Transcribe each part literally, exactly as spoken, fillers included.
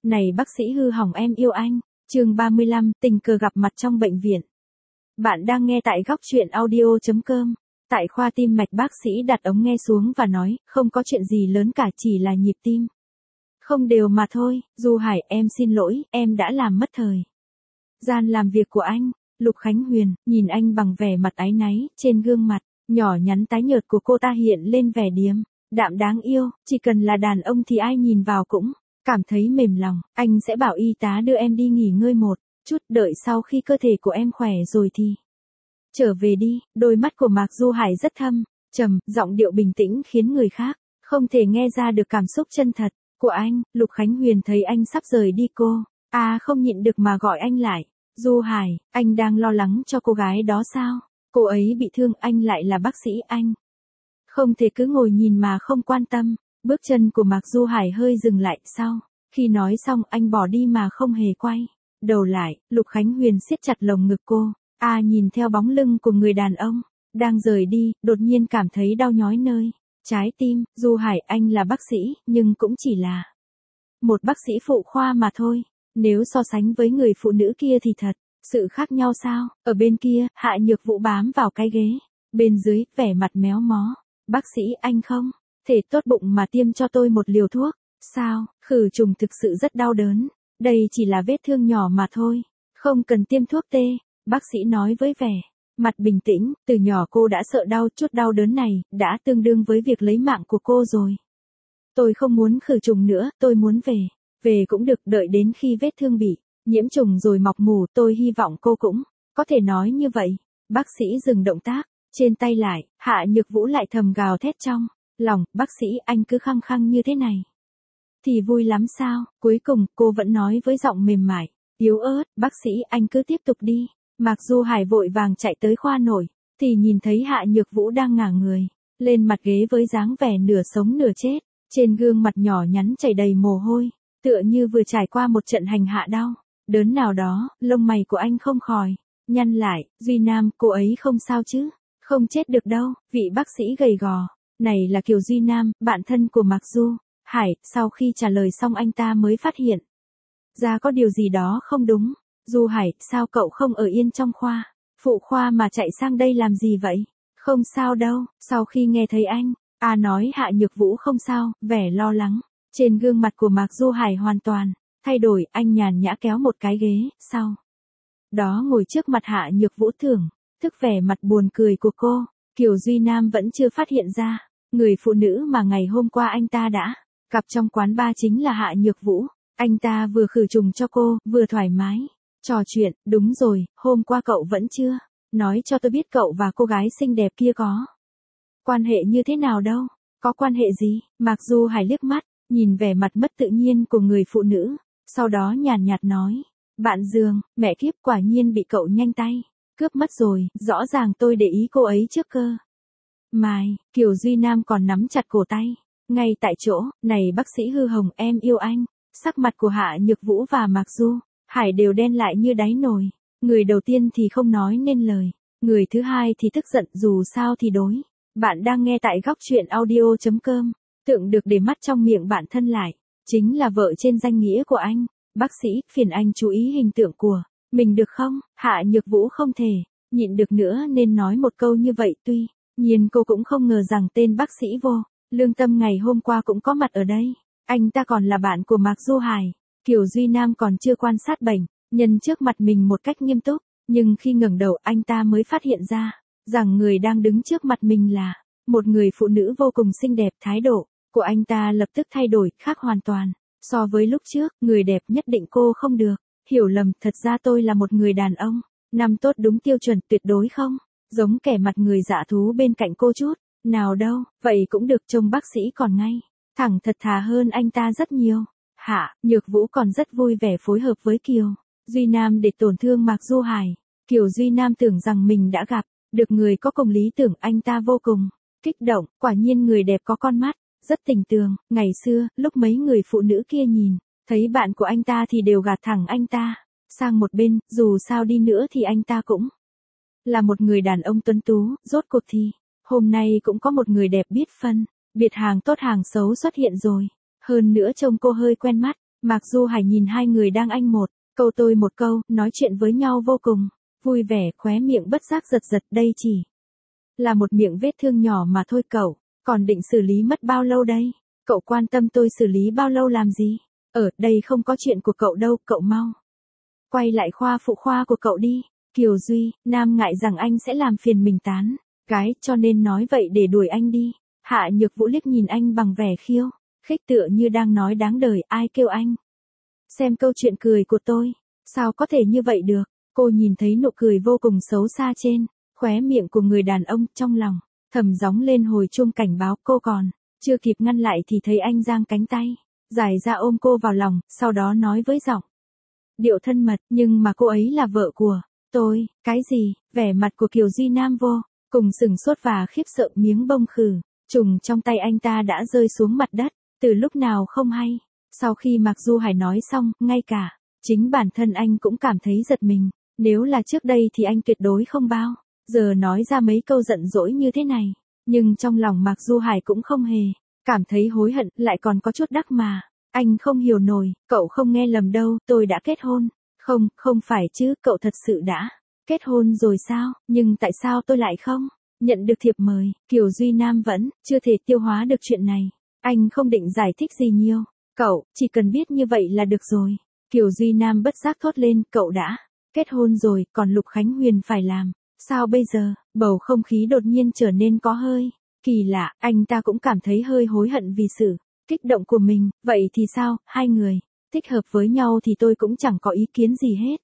Này bác sĩ hư hỏng em yêu anh. Chương ba mươi lăm, tình cờ gặp mặt trong bệnh viện. Bạn đang nghe tại góc truyện audio chấm com. Tại khoa tim mạch bác sĩ đặt ống nghe xuống và nói, không có chuyện gì lớn cả, chỉ là nhịp tim không đều mà thôi. Du Hải, em xin lỗi, em đã làm mất thời gian làm việc của anh. Lục Khánh Huyền, nhìn anh bằng vẻ mặt áy náy, trên gương mặt nhỏ nhắn tái nhợt của cô ta hiện lên vẻ điềm đạm đáng yêu, chỉ cần là đàn ông thì ai nhìn vào cũng cảm thấy mềm lòng. Anh sẽ bảo y tá đưa em đi nghỉ ngơi một chút, đợi sau khi cơ thể của em khỏe rồi thì trở về đi. Đôi mắt của Mạc Du Hải rất thâm trầm, giọng điệu bình tĩnh khiến người khác không thể nghe ra được cảm xúc chân thật của anh. Lục Khánh Huyền thấy anh sắp rời đi cô à không nhịn được mà gọi anh lại. Du Hải, anh đang lo lắng cho cô gái đó sao? Cô ấy bị thương, anh lại là bác sĩ, anh không thể cứ ngồi nhìn mà không quan tâm. Bước chân của Mạc Du Hải hơi dừng lại, sau khi nói xong anh bỏ đi mà không hề quay đầu lại. Lục Khánh Huyền siết chặt lồng ngực cô, à nhìn theo bóng lưng của người đàn ông đang rời đi, đột nhiên cảm thấy đau nhói nơi trái tim. Du Hải, anh là bác sĩ, nhưng cũng chỉ là một bác sĩ phụ khoa mà thôi. Nếu so sánh với người phụ nữ kia thì thật sự khác nhau sao? Ở bên kia, Hạ Nhược Vũ bám vào cái ghế bên dưới, vẻ mặt méo mó. Bác sĩ, anh không thể tốt bụng mà tiêm cho tôi một liều thuốc sao? Khử trùng thực sự rất đau đớn, đây chỉ là vết thương nhỏ mà thôi, không cần tiêm thuốc tê. Bác sĩ nói với vẻ mặt bình tĩnh, từ nhỏ cô đã sợ đau, chút đau đớn này đã tương đương với việc lấy mạng của cô rồi. Tôi không muốn khử trùng nữa, tôi muốn về. Về cũng được, đợi đến khi vết thương bị nhiễm trùng rồi mọc mủ, tôi hy vọng cô cũng có thể nói như vậy. Bác sĩ dừng động tác trên tay lại. Hạ Nhược Vũ lại thầm gào thét trong lòng, bác sĩ, anh cứ khăng khăng như thế này thì vui lắm sao? Cuối cùng, cô vẫn nói với giọng mềm mại, yếu ớt, bác sĩ, anh cứ tiếp tục đi. Mạc Du Hải vội vàng chạy tới khoa nội, thì nhìn thấy Hạ Nhược Vũ đang ngả người lên mặt ghế với dáng vẻ nửa sống nửa chết. Trên gương mặt nhỏ nhắn chảy đầy mồ hôi, tựa như vừa trải qua một trận hành hạ đau đớn nào đó. Lông mày của anh không khỏi nhăn lại. Duy Nam, cô ấy không sao chứ? Không chết được đâu. Vị bác sĩ gầy gò này là Kiều Duy Nam, bạn thân của Mạc Du Hải. Sau khi trả lời xong anh ta mới phát hiện ra có điều gì đó không đúng. Du Hải, sao cậu không ở yên trong khoa phụ khoa mà chạy sang đây làm gì vậy? Không sao đâu. Sau khi nghe thấy anh a nói Hạ Nhược Vũ không sao, vẻ lo lắng trên gương mặt của Mạc Du Hải hoàn toàn thay đổi. Anh nhàn nhã kéo một cái ghế, sau đó ngồi trước mặt Hạ Nhược Vũ, thưởng thức vẻ mặt buồn cười của cô. Kiều Duy Nam vẫn chưa phát hiện ra, người phụ nữ mà ngày hôm qua anh ta đã gặp trong quán bar chính là Hạ Nhược Vũ. Anh ta vừa khử trùng cho cô, vừa thoải mái trò chuyện. Đúng rồi, hôm qua cậu vẫn chưa nói cho tôi biết cậu và cô gái xinh đẹp kia có quan hệ như thế nào đâu. Có quan hệ gì? Mạc Du Hải liếc mắt nhìn vẻ mặt mất tự nhiên của người phụ nữ, sau đó nhàn nhạt nói, bạn giường. Mẹ kiếp, quả nhiên bị cậu nhanh tay cướp mất rồi, rõ ràng tôi để ý cô ấy trước cơ. Mai, Kiều Duy Nam còn nắm chặt cổ tay ngay tại chỗ. Này bác sĩ hư hỏng, em yêu anh. Sắc mặt của Hạ Nhược Vũ và Mạc Du Hải đều đen lại như đáy nồi. Người đầu tiên thì không nói nên lời, người thứ hai thì tức giận, dù sao thì đối. Bạn đang nghe tại góc truyện audio chấm com. Tượng được để mắt trong miệng bạn thân lại chính là vợ trên danh nghĩa của anh. Bác sĩ, phiền anh chú ý hình tượng của mình được không? Hạ Nhược Vũ không thể nhịn được nữa nên nói một câu như vậy. Tuy nhiên cô cũng không ngờ rằng tên bác sĩ vô lương tâm ngày hôm qua cũng có mặt ở đây. Anh ta còn là bạn của Mạc Du Hải. Kiều Duy Nam còn chưa quan sát bệnh nhân trước mặt mình một cách nghiêm túc, nhưng khi ngẩng đầu anh ta mới phát hiện ra rằng người đang đứng trước mặt mình là một người phụ nữ vô cùng xinh đẹp. Thái độ của anh ta lập tức thay đổi, khác hoàn toàn so với lúc trước. Người đẹp nhất định cô không được hiểu lầm, thật ra tôi là một người đàn ông năm tốt, đúng tiêu chuẩn, tuyệt đối không giống kẻ mặt người dạ thú bên cạnh cô chút nào đâu. Vậy cũng được, trông bác sĩ còn ngay thẳng thật thà hơn anh ta rất nhiều. Hạ Nhược Vũ còn rất vui vẻ phối hợp với Kiều Duy Nam để tổn thương Mạc Du Hải. Kiều Duy Nam tưởng rằng mình đã gặp được người có cùng lý tưởng, anh ta vô cùng kích động. Quả nhiên người đẹp có con mắt rất tình tường. Ngày xưa, lúc mấy người phụ nữ kia nhìn thấy bạn của anh ta thì đều gạt thẳng anh ta sang một bên. Dù sao đi nữa thì anh ta cũng là một người đàn ông tuấn tú. Rốt cuộc thì hôm nay cũng có một người đẹp biết phân biệt hàng tốt hàng xấu xuất hiện rồi. Hơn nữa trông cô hơi quen mắt. Mạc Du Hải nhìn hai người đang anh một, câu tôi một câu, nói chuyện với nhau vô cùng vui vẻ, khóe miệng bất giác giật giật, đây chỉ là một miệng vết thương nhỏ mà thôi cậu, còn định xử lý mất bao lâu đây? Cậu quan tâm tôi xử lý bao lâu làm gì? Ở đây không có chuyện của cậu đâu, cậu mau quay lại khoa phụ khoa của cậu đi. Kiều Duy, Nam ngại rằng anh sẽ làm phiền mình tán gái, cho nên nói vậy để đuổi anh đi. Hạ Nhược Vũ liếc nhìn anh bằng vẻ khiêu khích, tựa như đang nói đáng đời, ai kêu anh xem câu chuyện cười của tôi, sao có thể như vậy được? Cô nhìn thấy nụ cười vô cùng xấu xa trên khóe miệng của người đàn ông, trong lòng thầm gióng lên hồi chuông cảnh báo. Cô còn chưa kịp ngăn lại thì thấy anh giang cánh tay dài ra ôm cô vào lòng, sau đó nói với giọng điệu thân mật, nhưng mà cô ấy là vợ của tôi. Cái gì? Vẻ mặt của Kiều Duy Nam vô cùng sừng sốt và khiếp sợ, miếng bông khử trùng trong tay anh ta đã rơi xuống mặt đất từ lúc nào không hay. Sau khi Mạc Du Hải nói xong, ngay cả chính bản thân anh cũng cảm thấy giật mình. Nếu là trước đây thì anh tuyệt đối không bao giờ nói ra mấy câu giận dỗi như thế này. Nhưng trong lòng Mạc Du Hải cũng không hề cảm thấy hối hận, lại còn có chút đắc mà. Anh không hiểu nổi, cậu không nghe lầm đâu, tôi đã kết hôn. Không, không phải chứ, cậu thật sự đã kết hôn rồi sao? Nhưng tại sao tôi lại không nhận được thiệp mời? Kiều Duy Nam vẫn chưa thể tiêu hóa được chuyện này. Anh không định giải thích gì nhiều. Cậu, chỉ cần biết như vậy là được rồi. Kiều Duy Nam bất giác thốt lên, cậu đã kết hôn rồi, còn Lục Khánh Huyền phải làm sao bây giờ? Bầu không khí đột nhiên trở nên có hơi kỳ lạ, anh ta cũng cảm thấy hơi hối hận vì sự kích động của mình. Vậy thì sao, hai người thích hợp với nhau thì tôi cũng chẳng có ý kiến gì hết.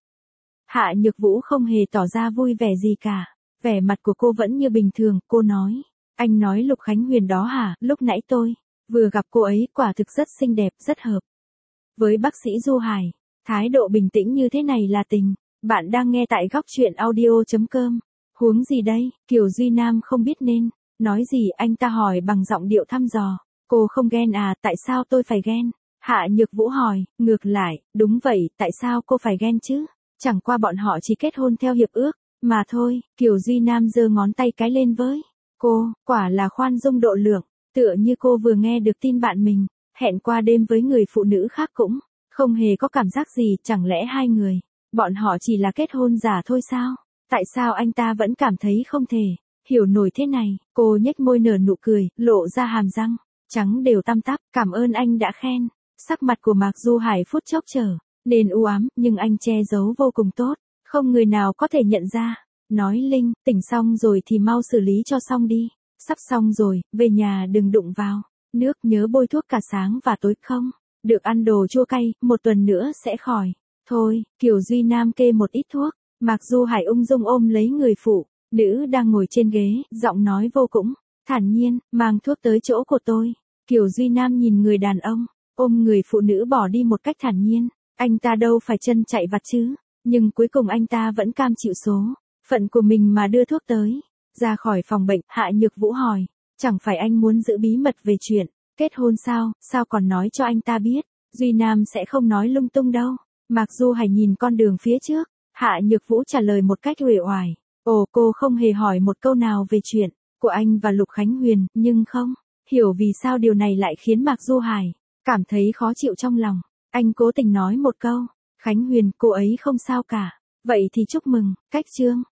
Hạ Nhược Vũ không hề tỏ ra vui vẻ gì cả, vẻ mặt của cô vẫn như bình thường. Cô nói, anh nói Lục Khánh Huyền đó hả? Lúc nãy tôi vừa gặp cô ấy, quả thực rất xinh đẹp, rất hợp với bác sĩ Du Hải. Thái độ bình tĩnh như thế này là tình. Bạn đang nghe tại góc truyện audio.com. Huống gì đây? Kiều Duy Nam không biết nên nói gì, anh ta hỏi bằng giọng điệu thăm dò. Cô không ghen à? Tại sao tôi phải ghen? Hạ Nhược Vũ hỏi, ngược lại, đúng vậy, tại sao cô phải ghen chứ? Chẳng qua bọn họ chỉ kết hôn theo hiệp ước mà thôi. Kiều Duy Nam giơ ngón tay cái lên với cô, quả là khoan dung độ lượng, tựa như cô vừa nghe được tin bạn mình hẹn qua đêm với người phụ nữ khác cũng không hề có cảm giác gì. Chẳng lẽ hai người bọn họ chỉ là kết hôn giả thôi sao? Tại sao anh ta vẫn cảm thấy không thể hiểu nổi thế này? Cô nhếch môi nở nụ cười, lộ ra hàm răng trắng đều tăm tắp. Cảm ơn anh đã khen. Sắc mặt của Mạc Du Hải phút chốc trở nên u ám, nhưng anh che giấu vô cùng tốt, không người nào có thể nhận ra. Nói, Linh, tỉnh xong rồi thì mau xử lý cho xong đi. Sắp xong rồi, về nhà đừng đụng vào nước, nhớ bôi thuốc cả sáng và tối, không được ăn đồ chua cay, một tuần nữa sẽ khỏi. Thôi, Kiều Duy Nam kê một ít thuốc. Mạc Du Hải ung dung ôm lấy người phụ nữ đang ngồi trên ghế, giọng nói vô cùng thản nhiên, mang thuốc tới chỗ của tôi. Kiều Duy Nam nhìn người đàn ông ôm người phụ nữ bỏ đi một cách thản nhiên. Anh ta đâu phải chân chạy vặt chứ, nhưng cuối cùng anh ta vẫn cam chịu số phận của mình mà đưa thuốc tới. Ra khỏi phòng bệnh, Hạ Nhược Vũ hỏi, chẳng phải anh muốn giữ bí mật về chuyện kết hôn sao? Sao còn nói cho anh ta biết? Duy Nam sẽ không nói lung tung đâu. Mạc Du Hải nhìn con đường phía trước. Hạ Nhược Vũ trả lời một cách uể oải. Ồ, cô không hề hỏi một câu nào về chuyện của anh và Lục Khánh Huyền, nhưng không hiểu vì sao điều này lại khiến Mạc Du Hải cảm thấy khó chịu trong lòng. Anh cố tình nói một câu, Khánh Huyền, cô ấy không sao cả. Vậy thì chúc mừng, cách chương.